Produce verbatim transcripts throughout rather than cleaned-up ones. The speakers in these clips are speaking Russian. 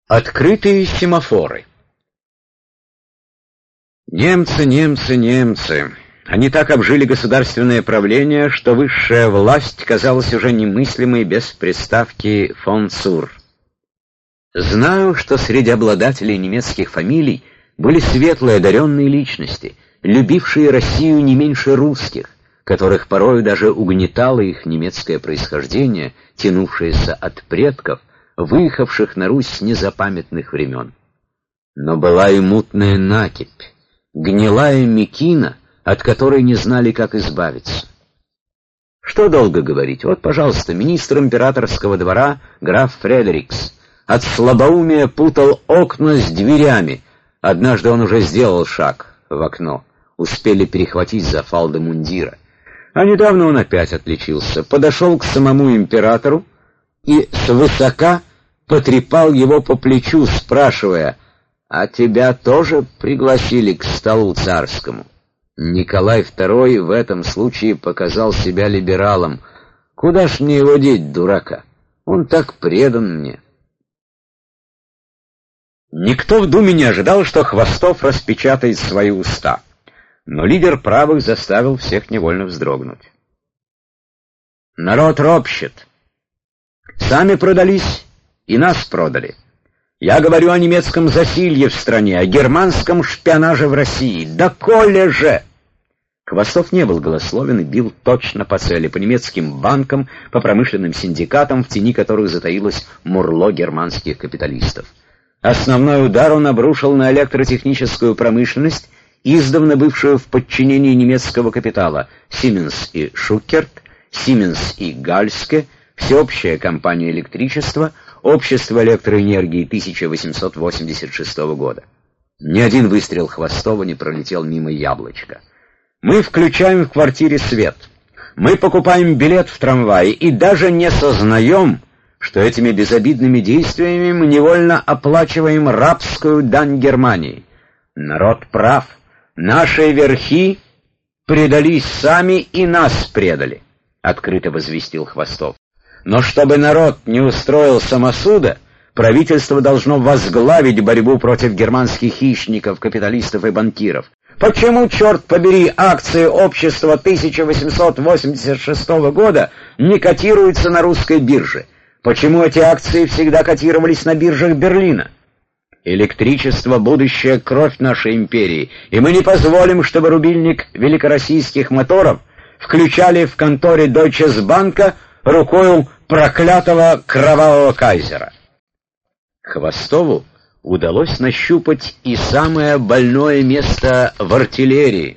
Открытые семафоры. Немцы, немцы, немцы. Они так обжили государственное правление, что высшая власть казалась уже немыслимой без приставки «фон Цур». Знаю, что среди обладателей немецких фамилий были светлые одаренные личности, любившие Россию не меньше русских, которых порою даже угнетало их немецкое происхождение, тянувшееся от предков, выехавших на Русь с незапамятных времен. Но была и мутная накипь, гнилая мекина, от которой не знали, как избавиться. Что долго говорить? Вот, пожалуйста, министр императорского двора граф Фредерикс от слабоумия путал окна с дверями. Однажды он уже сделал шаг в окно, успели перехватить за фалды мундира. А недавно он опять отличился, подошел к самому императору и свысока потрепал его по плечу, спрашивая: «А тебя тоже пригласили к столу царскому?» Николай второй в этом случае показал себя либералом. «Куда ж мне его деть, дурака? Он так предан мне». Никто в Думе не ожидал, что Хвостов распечатает свои уста, но лидер правых заставил всех невольно вздрогнуть. «Народ ропщет. Сами продались, и нас продали. Я говорю о немецком засилье в стране, о германском шпионаже в России. Доколе же?» Хвостов не был голословен и бил точно по цели, по немецким банкам, по промышленным синдикатам, в тени которых затаилось мурло германских капиталистов. Основной удар он обрушил на электротехническую промышленность, издавна бывшую в подчинении немецкого капитала: Сименс и Шукерт, Сименс и Гальске, Всеобщая компания электричества, Общество электроэнергии тысяча восемьсот восемьдесят шестого года. Ни один выстрел Хвостова не пролетел мимо яблочка. Мы включаем в квартире свет. Мы покупаем билет в трамвае и даже не сознаем, что этими безобидными действиями мы невольно оплачиваем рабскую дань Германии. Народ прав. Наши верхи предались сами и нас предали, — открыто возвестил Хвостов. Но чтобы народ не устроил самосуда, правительство должно возглавить борьбу против германских хищников, капиталистов и банкиров. Почему, черт побери, акции общества тысяча восемьсот восемьдесят шестого года не котируются на русской бирже? Почему эти акции всегда котировались на биржах Берлина? Электричество — будущая кровь нашей империи, и мы не позволим, чтобы рубильник великороссийских моторов включали в конторе Deutsche Bank рукою проклятого кровавого кайзера. Хвостову удалось нащупать и самое больное место в артиллерии.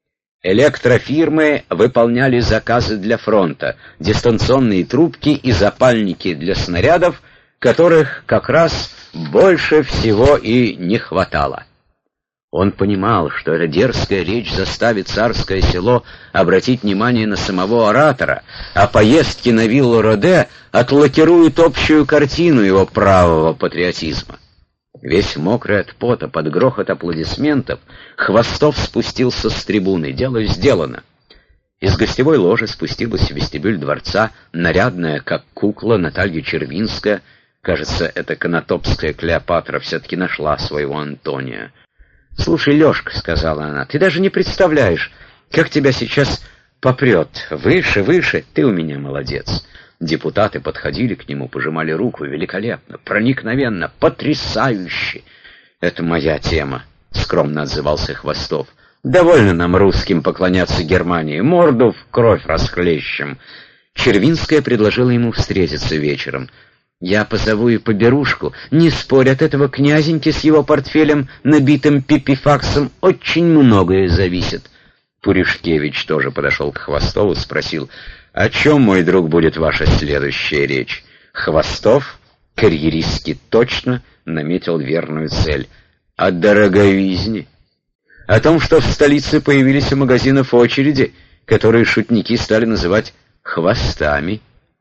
Электрофирмы выполняли заказы для фронта, дистанционные трубки и запальники для снарядов, которых как раз больше всего и не хватало. Он понимал, что эта дерзкая речь заставит Царское Село обратить внимание на самого оратора, а поездки на виллу Роде отлакируют общую картину его правого патриотизма. Весь мокрый от пота, под грохот аплодисментов, Хвостов спустился с трибуны. Дело сделано. Из гостевой ложи спустилась в вестибюль дворца нарядная, как кукла, Наталья Червинская. Кажется, эта конотопская Клеопатра все-таки нашла своего Антония. «Слушай, Лешка, — сказала она, — ты даже не представляешь, как тебя сейчас попрет. Выше, выше, ты у меня молодец». Депутаты подходили к нему, пожимали руку. «Великолепно, проникновенно, потрясающе!» «Это моя тема», — скромно отзывался Хвостов. «Довольно нам, русским, поклоняться Германии. Морду в кровь расхлещем». Червинская предложила ему встретиться вечером. «Я позову и поберушку. Не спорь, от этого князеньки с его портфелем, набитым пипифаксом, очень многое зависит». Пуришкевич тоже подошел к Хвостову, спросил: «О чем, мой друг, будет ваша следующая речь?» Хвостов карьеристски точно наметил верную цель. «О дороговизне. О том, что в столице появились у магазинов очереди, которые шутники стали называть хвостами».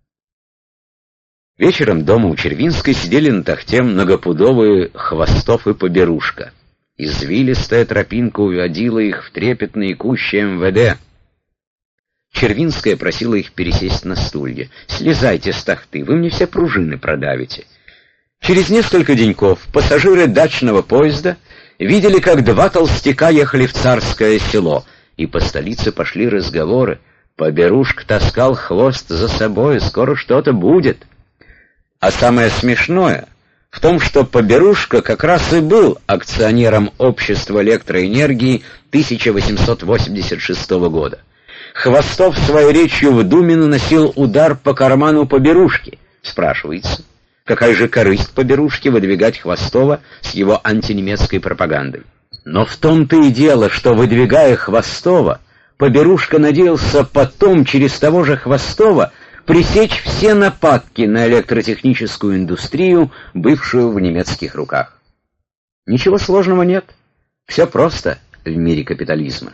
Вечером дома у Червинской сидели на тахте многопудовые Хвостов и Поберушка. Извилистая тропинка уводила их в трепетные кущи эм вэ дэ. Червинская просила их пересесть на стулья. «Слезайте с тахты, вы мне все пружины продавите». Через несколько деньков пассажиры дачного поезда видели, как два толстяка ехали в Царское Село, и по столице пошли разговоры. Поберушка таскал хвост за собой, скоро что-то будет. А самое смешное в том, что Поберушка как раз и был акционером общества электроэнергии тысяча восемьсот восемьдесят шестого года. Хвостов своей речью в Думе наносил удар по карману Поберушки. Спрашивается, какая же корысть Поберушки выдвигать Хвостова с его антинемецкой пропагандой? Но в том-то и дело, что, выдвигая Хвостова, Поберушка надеялся потом через того же Хвостова пресечь все нападки на электротехническую индустрию, бывшую в немецких руках. Ничего сложного нет. Все просто в мире капитализма.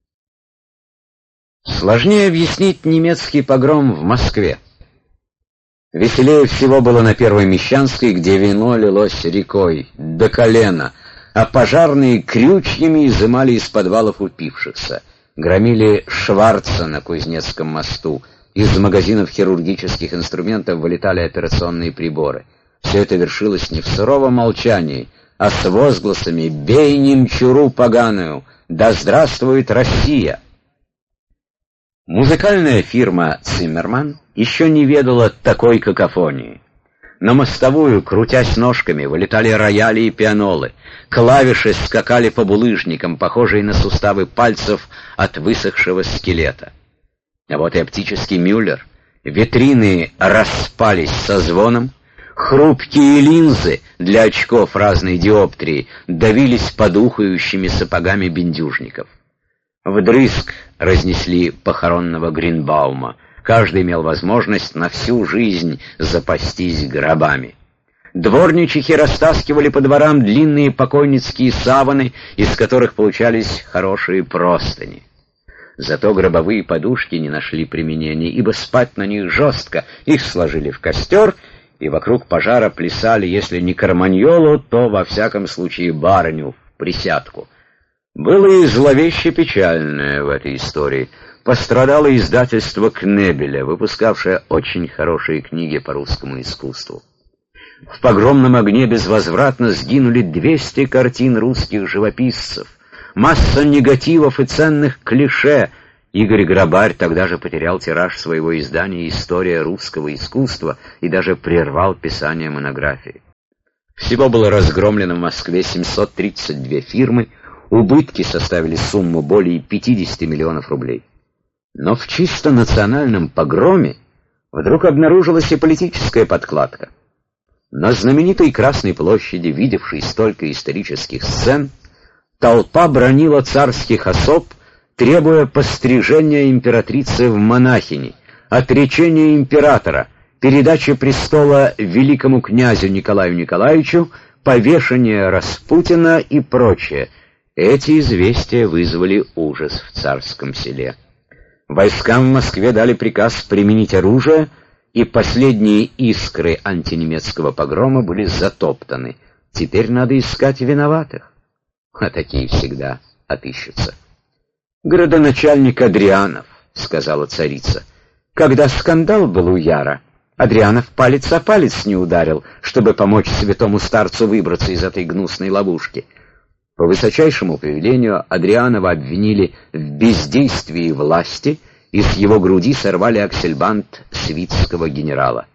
Сложнее объяснить немецкий погром в Москве. Веселее всего было на Первой Мещанской, где вино лилось рекой до колена, а пожарные крючьями изымали из подвалов упившихся, громили Шварца на Кузнецком мосту, из магазинов хирургических инструментов вылетали операционные приборы. Все это вершилось не в суровом молчании, а с возгласами «Бей немчуру поганую! Да здравствует Россия!». Музыкальная фирма «Циммерман» еще не ведала такой какофонии. На мостовую, крутясь ножками, вылетали рояли и пианолы, клавиши скакали по булыжникам, похожие на суставы пальцев от высохшего скелета. А вот и оптический Мюллер. Витрины распались со звоном, хрупкие линзы для очков разной диоптрии давились под ухающими сапогами бендюжников. Вдрызг разнесли похоронного Гринбаума. Каждый имел возможность на всю жизнь запастись гробами. Дворничихи растаскивали по дворам длинные покойницкие саваны, из которых получались хорошие простыни. Зато гробовые подушки не нашли применения, ибо спать на них жестко. Их сложили в костер, и вокруг пожара плясали, если не карманьолу, то, во всяком случае, барыню в присядку. Было и зловеще печальное в этой истории. Пострадало издательство Кнебеля, выпускавшее очень хорошие книги по русскому искусству. В погромном огне безвозвратно сгинули двести картин русских живописцев, масса негативов и ценных клише. Игорь Грабарь тогда же потерял тираж своего издания «История русского искусства» и даже прервал писание монографии. Всего было разгромлено в Москве семьсот тридцать две фирмы, убытки составили сумму более пятидесяти миллионов рублей. Но в чисто национальном погроме вдруг обнаружилась и политическая подкладка. На знаменитой Красной площади, видевшей столько исторических сцен, толпа бранила царских особ, требуя пострижения императрицы в монахини, отречения императора, передачи престола великому князю Николаю Николаевичу, повешения Распутина и прочее. Эти известия вызвали ужас в Царском Селе. Войскам в Москве дали приказ применить оружие, и последние искры антинемецкого погрома были затоптаны. Теперь надо искать виноватых. А такие всегда отыщутся. «Градоначальник Адрианов», — сказала царица. «Когда скандал был у Яра, Адрианов палец о палец не ударил, чтобы помочь святому старцу выбраться из этой гнусной ловушки». По высочайшему повелению Адрианова обвинили в бездействии власти, и с его груди сорвали аксельбант свитского генерала.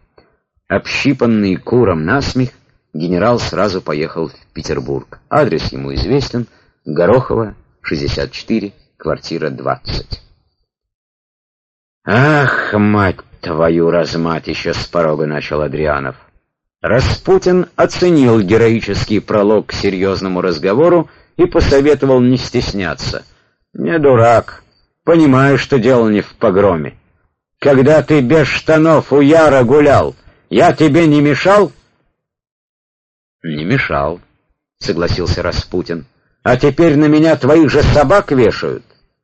Общипанный куром насмех, генерал сразу поехал в Петербург. Адрес ему известен: Горохова, шестьдесят четыре, квартира двадцать. «Ах, мать твою размать!» — еще с порога начал Адрианов. Распутин оценил героический пролог к серьезному разговору и посоветовал не стесняться. «Не дурак, понимаю, что дело не в погроме. Когда ты без штанов у Яра гулял, я тебе не мешал?» «Не мешал», — согласился Распутин. «А теперь на меня твоих же собак вешают».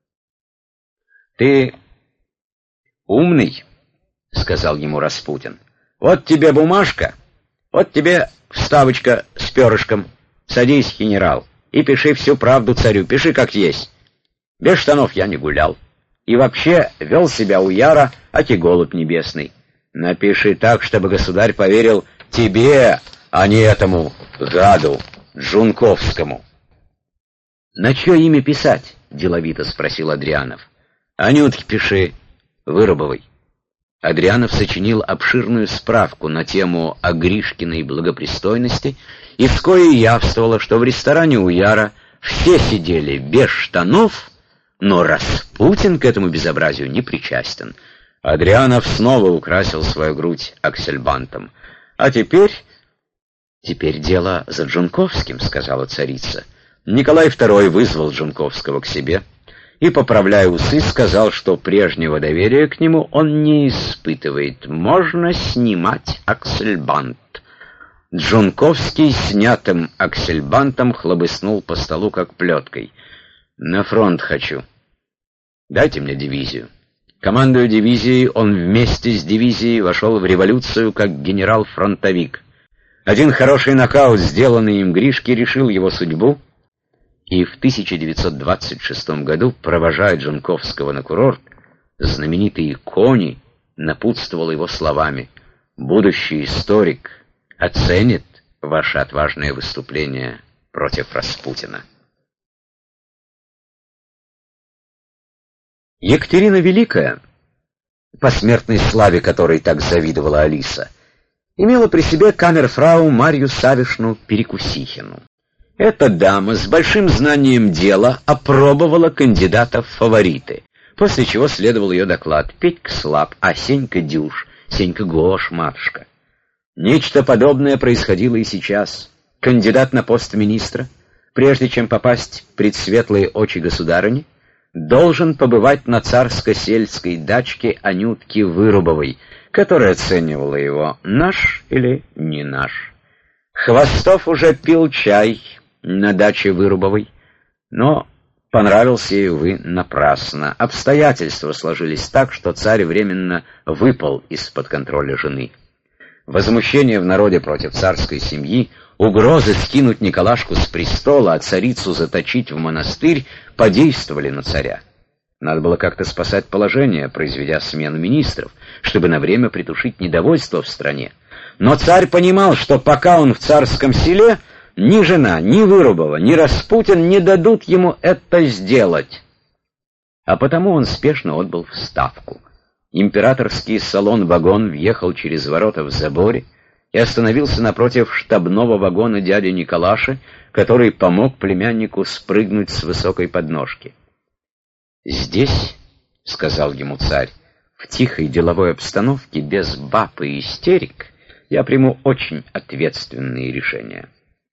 «Ты умный», — сказал ему Распутин. «Вот тебе бумажка. Вот тебе вставочка с перышком. Садись, генерал, и пиши всю правду царю. Пиши как есть. Без штанов я не гулял. И вообще вел себя у Яра, аки голубь небесный. Напиши так, чтобы государь поверил тебе, а не этому гаду Джунковскому. «На чье имя писать?» — деловито спросил Адрианов. «Анютке пиши, Вырубовой». Адрианов сочинил обширную справку на тему о Гришкиной благопристойности, и вскоре явствовало, что в ресторане у Яра все сидели без штанов, но Распутин к этому безобразию не причастен. Адрианов снова украсил свою грудь аксельбантом. «А теперь...» «Теперь дело за Джунковским», — сказала царица. Николай второй вызвал Джунковского к себе и, поправляя усы, сказал, что прежнего доверия к нему он не испытывает. Можно снимать аксельбант. Джунковский снятым аксельбантом хлобыснул по столу, как плеткой. «На фронт хочу. Дайте мне дивизию». Командуя дивизией, он вместе с дивизией вошел в революцию как генерал-фронтовик. Один хороший нокаут, сделанный им Гришке, решил его судьбу, и в тысяча девятьсот двадцать шестом году, провожая Джунковского на курорт, знаменитый Кони напутствовал его словами: «Будущий историк оценит ваше отважное выступление против Распутина». Екатерина Великая, посмертной славе которой так завидовала Алиса, имела при себе камерфрау Марью Савишну Перекусихину. Эта дама с большим знанием дела опробовала кандидатов в фавориты, после чего следовал ее доклад: Петька слаб, а Сенька дюж, Сенька гош, матушка. Нечто подобное происходило и сейчас. Кандидат на пост министра, прежде чем попасть пред светлые очи государыни, должен побывать на царско-сельской дачке Анютки Вырубовой, которая оценивала его, наш или не наш. Хвостов уже пил чай на даче Вырубовой, но понравился ей, увы, напрасно. Обстоятельства сложились так, что царь временно выпал из-под контроля жены. Возмущение в народе против царской семьи, угрозы скинуть Николашку с престола, а царицу заточить в монастырь подействовали на царя. Надо было как-то спасать положение, произведя смену министров, чтобы на время притушить недовольство в стране. Но царь понимал, что пока он в царском селе, ни жена, ни Вырубова, ни Распутин не дадут ему это сделать. А потому он спешно отбыл в Ставку. Императорский салон-вагон въехал через ворота в заборе и остановился напротив штабного вагона дяди Николаши, который помог племяннику спрыгнуть с высокой подножки. «Здесь, — сказал ему царь, — в тихой деловой обстановке, без баб и истерик, я приму очень ответственные решения».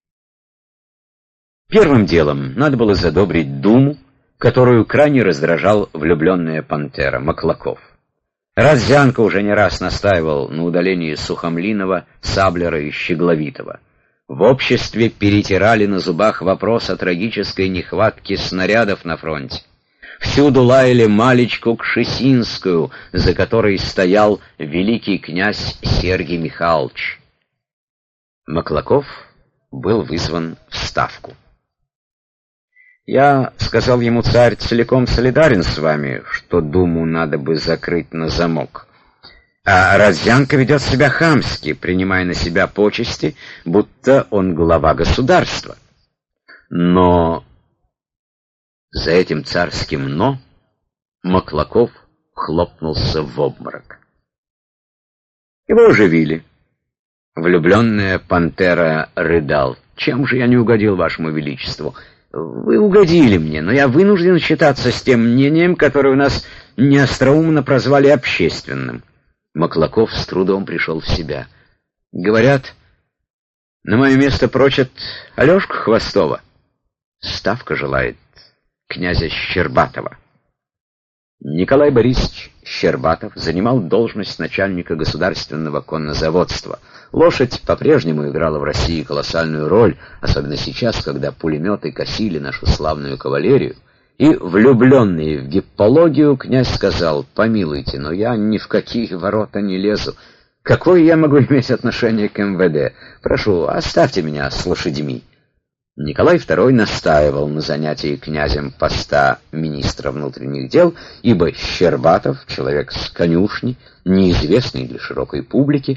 Первым делом надо было задобрить Думу, которую крайне раздражал влюбленная пантера Маклаков. Раззянко уже не раз настаивал на удалении Сухомлинова, Саблера и Щегловитова. В обществе перетирали на зубах вопрос о трагической нехватке снарядов на фронте. Всюду лаяли Малечку Кшесинскую, за которой стоял великий князь Сергий Михайлович. Маклаков был вызван в Ставку. «Я, — сказал ему царь, — целиком солидарен с вами, что Думу надо бы закрыть на замок. А Раззянко ведет себя хамски, принимая на себя почести, будто он глава государства. Но за этим царским «но» Маклаков хлопнулся в обморок. Его оживили. Влюбленная пантера рыдал: «Чем же я не угодил вашему величеству? Вы угодили мне, но я вынужден считаться с тем мнением, которое у нас неостроумно прозвали общественным». Маклаков с трудом пришел в себя. «Говорят, на мое место прочат Алешку Хвостова. Ставка желает князя Щербатова». Николай Борисович Щербатов занимал должность начальника государственного коннозаводства. Лошадь по-прежнему играла в России колоссальную роль, особенно сейчас, когда пулеметы косили нашу славную кавалерию. И, влюбленный в гиппологию, князь сказал: «Помилуйте, но я ни в какие ворота не лезу. Какое я могу иметь отношение к эм вэ дэ? Прошу, оставьте меня с лошадьми». Николай второй настаивал на занятии князем поста министра внутренних дел, ибо Щербатов, человек с конюшни, неизвестный для широкой публики,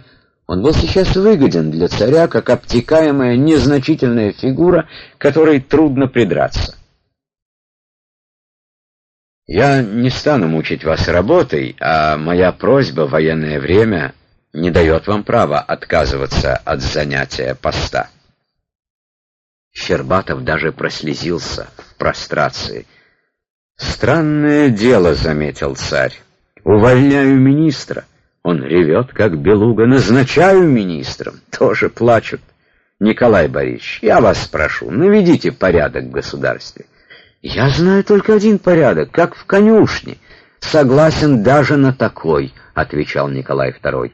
Он был сейчас выгоден для царя, как обтекаемая незначительная фигура, к которой трудно придраться. «Я не стану мучить вас работой, а моя просьба в военное время не дает вам права отказываться от занятия поста». Щербатов даже прослезился в прострации. «Странное дело», — заметил царь. «Увольняю министра». Он ревет, как белуга. «Назначаю министром». Тоже плачут. «Николай Борисович, я вас прошу, наведите порядок в государстве». «Я знаю только один порядок, как в конюшне. Согласен даже на такой», — отвечал Николай второй.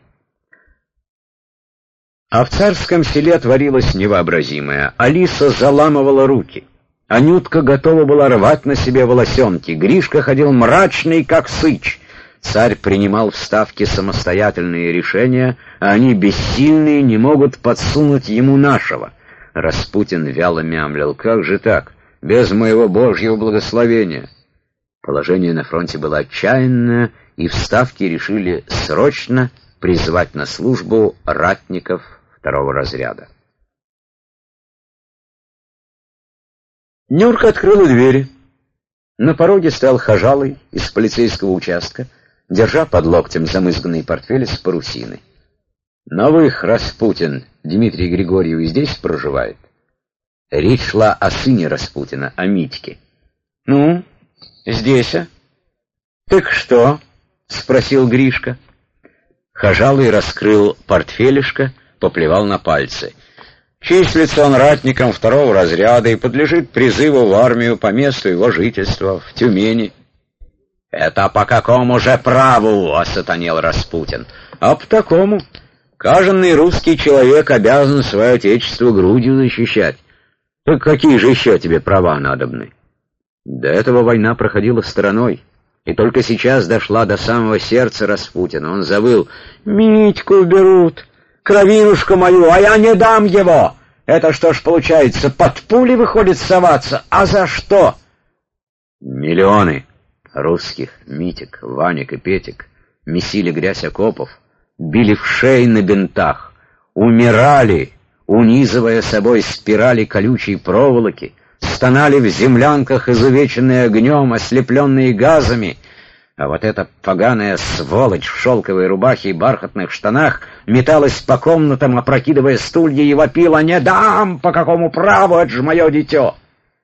А в царском селе творилось невообразимое. Алиса заламывала руки. Анютка готова была рвать на себе волосенки. Гришка ходил мрачный, как сыч. Царь принимал в Ставке самостоятельные решения, а они, бессильные, не могут подсунуть ему нашего. Распутин вяло мямлил: «Как же так? Без моего божьего благословения». Положение на фронте было отчаянное, и в Ставке решили срочно призвать на службу ратников второго разряда. Нюрка открыла двери. На пороге стоял хожалый из полицейского участка, держа под локтем замызганный портфель с парусины. «Новых, Распутин, Дмитрий Григорьевич здесь проживает?» Речь шла о сыне Распутина, о Митьке. «Ну, здесь, а?» «Так что?» — спросил Гришка. Хожалый раскрыл портфелишко, поплевал на пальцы. «Числится он ратником второго разряда и подлежит призыву в армию по месту его жительства в Тюмени». «Это по какому же праву?» — осатанел Распутин. «А по такому. Каждый русский человек обязан свое отечество грудью защищать. Так какие же еще тебе права надобны?» До этого война проходила стороной, и только сейчас дошла до самого сердца Распутина. Он завыл: «Митьку берут, кровинушку мою, а я не дам его! Это что ж получается, под пули выходит соваться? А за что?» Миллионы русских, Митек, Ванек и Петек, месили грязь окопов, били в шеи на бинтах, умирали, унизывая собой спирали колючей проволоки, стонали в землянках, изувеченные огнем, ослепленные газами. А вот эта поганая сволочь в шелковой рубахе и бархатных штанах металась по комнатам, опрокидывая стулья, и вопила: «Не дам! По какому праву? Это же мое дитё!»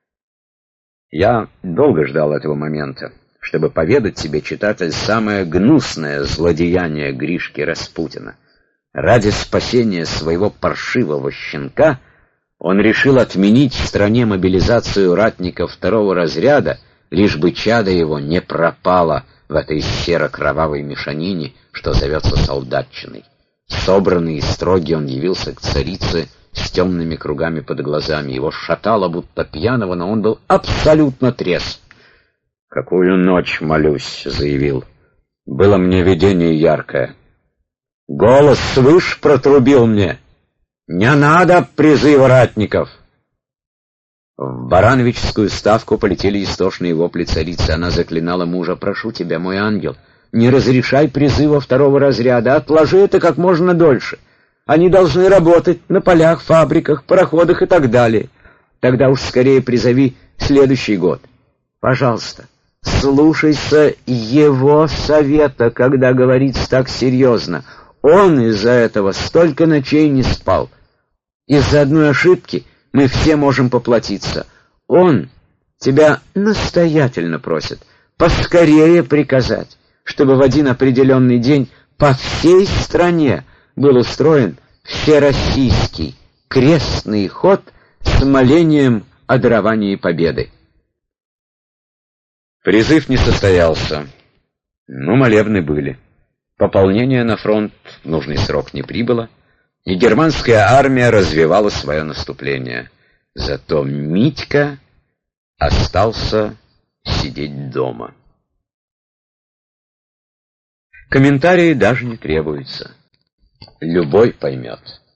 Я долго ждал этого момента, чтобы поведать тебе, читатель, самое гнусное злодеяние Гришки Распутина. Ради спасения своего паршивого щенка он решил отменить в стране мобилизацию ратников второго разряда, лишь бы чадо его не пропало в этой серо-кровавой мешанине, что зовется солдатчиной. Собранный и строгий, он явился к царице с темными кругами под глазами. Его шатало, будто пьяного, но он был абсолютно трезв. «Какую ночь молюсь», — заявил. «Было мне видение яркое. Голос свыше протрубил мне: не надо призыва ратников». В Барановическую ставку полетели истошные вопли царицы. Она заклинала мужа: «Прошу тебя, мой ангел, не разрешай призыва второго разряда, отложи это как можно дольше. Они должны работать на полях, фабриках, пароходах и так далее. Тогда уж скорее призови следующий год. Пожалуйста, слушайся его совета, когда говорится так серьезно. Он из-за этого столько ночей не спал. Из-за одной ошибки мы все можем поплатиться. Он тебя настоятельно просит поскорее приказать, чтобы в один определенный день по всей стране был устроен всероссийский крестный ход с молением о даровании победы». Призыв не состоялся, но молебны были. Пополнение на фронт в нужный срок не прибыло, и германская армия развивала свое наступление. Зато Митька остался сидеть дома. Комментарии даже не требуются. Любой поймет.